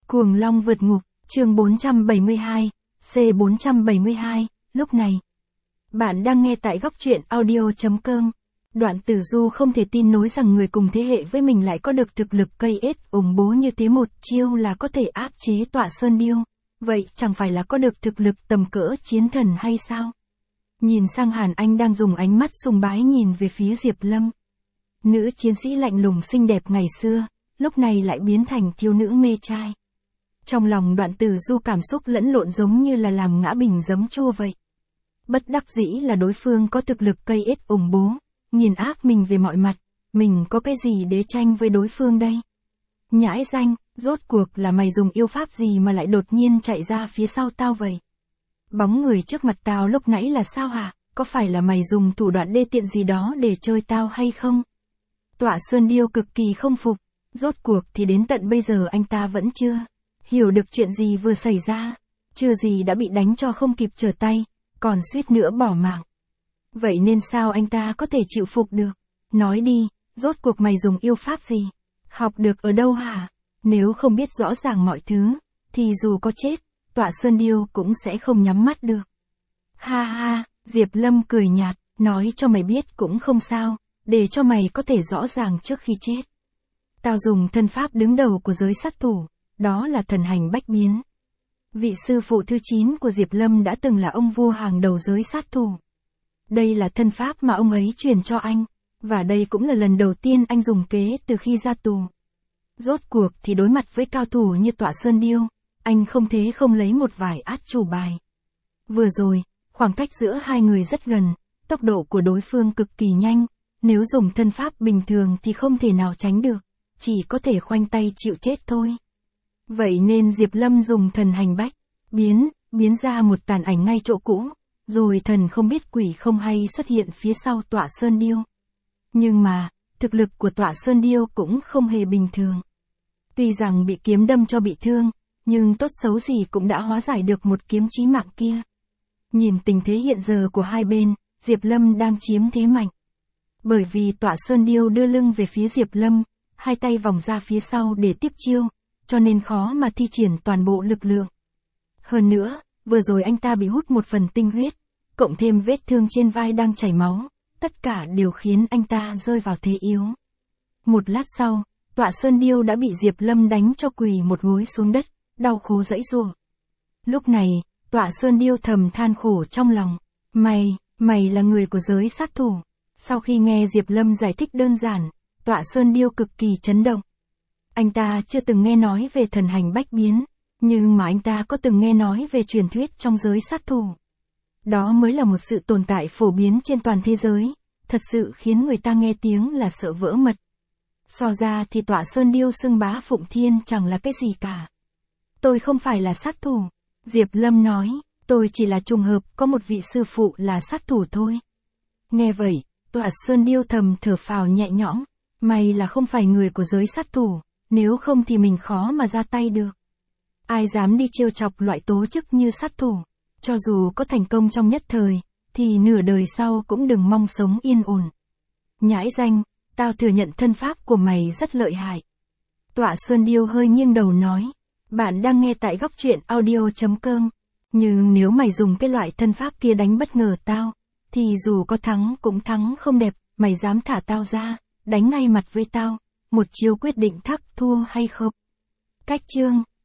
Cuồng Long vượt ngục, chương 472, C472, lúc này. Bạn đang nghe tại góc truyện audio.com. Đoạn Tử Du không thể tin nổi rằng người cùng thế hệ với mình lại có được thực lực cây ết ủng bố như thế, một chiêu là có thể áp chế Tọa Sơn Điêu. Vậy chẳng phải là có được thực lực tầm cỡ chiến thần hay sao? Nhìn sang Hàn Anh đang dùng ánh mắt sùng bái nhìn về phía Diệp Lâm. Nữ chiến sĩ lạnh lùng xinh đẹp ngày xưa, lúc này lại biến thành thiếu nữ mê trai. Trong lòng Đoạn Tử Du cảm xúc lẫn lộn giống như là làm ngã bình giấm chua vậy. Bất đắc dĩ là đối phương có thực lực cây ết ủng bố, nghiền áp mình về mọi mặt, mình có cái gì để tranh với đối phương đây? Nhãi danh, rốt cuộc là mày dùng yêu pháp gì mà lại đột nhiên chạy ra phía sau tao vậy? Bóng người trước mặt tao lúc nãy là sao hả? Có phải là mày dùng thủ đoạn đê tiện gì đó để chơi tao hay không? Tọa Sơn Điêu cực kỳ không phục, rốt cuộc thì đến tận bây giờ anh ta vẫn chưa hiểu được chuyện gì vừa xảy ra, chưa gì đã bị đánh cho không kịp trở tay, còn suýt nữa bỏ mạng. Vậy nên sao anh ta có thể chịu phục được? Nói đi, rốt cuộc mày dùng yêu pháp gì? Học được ở đâu hả? Nếu không biết rõ ràng mọi thứ, thì dù có chết, Tọa Sơn Điêu cũng sẽ không nhắm mắt được. Ha ha, Diệp Lâm cười nhạt, nói cho mày biết cũng không sao, để cho mày có thể rõ ràng trước khi chết. Tao dùng thân pháp đứng đầu của giới sát thủ, đó là thần hành bách biến. Vị sư phụ thứ 9 của Diệp Lâm đã từng là ông vua hàng đầu giới sát thủ. Đây là thân pháp mà ông ấy truyền cho anh, và đây cũng là lần đầu tiên anh dùng kế từ khi ra tù. Rốt cuộc thì đối mặt với cao thủ như Tọa Sơn Điêu, anh không thể không lấy một vài át chủ bài. Vừa rồi, khoảng cách giữa hai người rất gần, tốc độ của đối phương cực kỳ nhanh, nếu dùng thân pháp bình thường thì không thể nào tránh được, chỉ có thể khoanh tay chịu chết thôi. Vậy nên Diệp Lâm dùng thần hành bách biến ra một tàn ảnh ngay chỗ cũ, rồi thần không biết quỷ không hay xuất hiện phía sau Tọa Sơn Điêu. Nhưng mà, thực lực của Tọa Sơn Điêu cũng không hề bình thường. Tuy rằng bị kiếm đâm cho bị thương, nhưng tốt xấu gì cũng đã hóa giải được một kiếm chí mạng kia. Nhìn tình thế hiện giờ của hai bên, Diệp Lâm đang chiếm thế mạnh. Bởi vì Tọa Sơn Điêu đưa lưng về phía Diệp Lâm, hai tay vòng ra phía sau để tiếp chiêu, cho nên khó mà thi triển toàn bộ lực lượng. Hơn nữa, vừa rồi anh ta bị hút một phần tinh huyết, cộng thêm vết thương trên vai đang chảy máu, tất cả đều khiến anh ta rơi vào thế yếu. Một lát sau, Tọa Sơn Điêu đã bị Diệp Lâm đánh cho quỳ một gối xuống đất, đau khổ giãy giụa. Lúc này, Tọa Sơn Điêu thầm than khổ trong lòng, mày là người của giới sát thủ. Sau khi nghe Diệp Lâm giải thích đơn giản, Tọa Sơn Điêu cực kỳ chấn động. Anh ta chưa từng nghe nói về thần hành bách biến, nhưng mà anh ta có từng nghe nói về truyền thuyết trong giới sát thủ. Đó mới là một sự tồn tại phổ biến trên toàn thế giới, thật sự khiến người ta nghe tiếng là sợ vỡ mật. So ra thì Tọa Sơn Điêu xưng bá Phụng Thiên chẳng là cái gì cả. Tôi không phải là sát thủ, Diệp Lâm nói, tôi chỉ là trùng hợp có một vị sư phụ là sát thủ thôi. Nghe vậy, Tọa Sơn Điêu thầm thở phào nhẹ nhõm, may là không phải người của giới sát thủ, nếu không thì mình khó mà ra tay được. Ai dám đi trêu chọc loại tố chức như sát thủ, cho dù có thành công trong nhất thời, thì nửa đời sau cũng đừng mong sống yên ổn. Nhãi danh, tao thừa nhận thân pháp của mày rất lợi hại. Tọa Sơn Điêu hơi nghiêng đầu nói, bạn đang nghe tại góc truyện audio.com, nhưng nếu mày dùng cái loại thân pháp kia đánh bất ngờ tao, thì dù có thắng cũng thắng không đẹp, mày dám thả tao ra, đánh ngay mặt với tao, một chiêu quyết định thắng thua hay không? Cách chương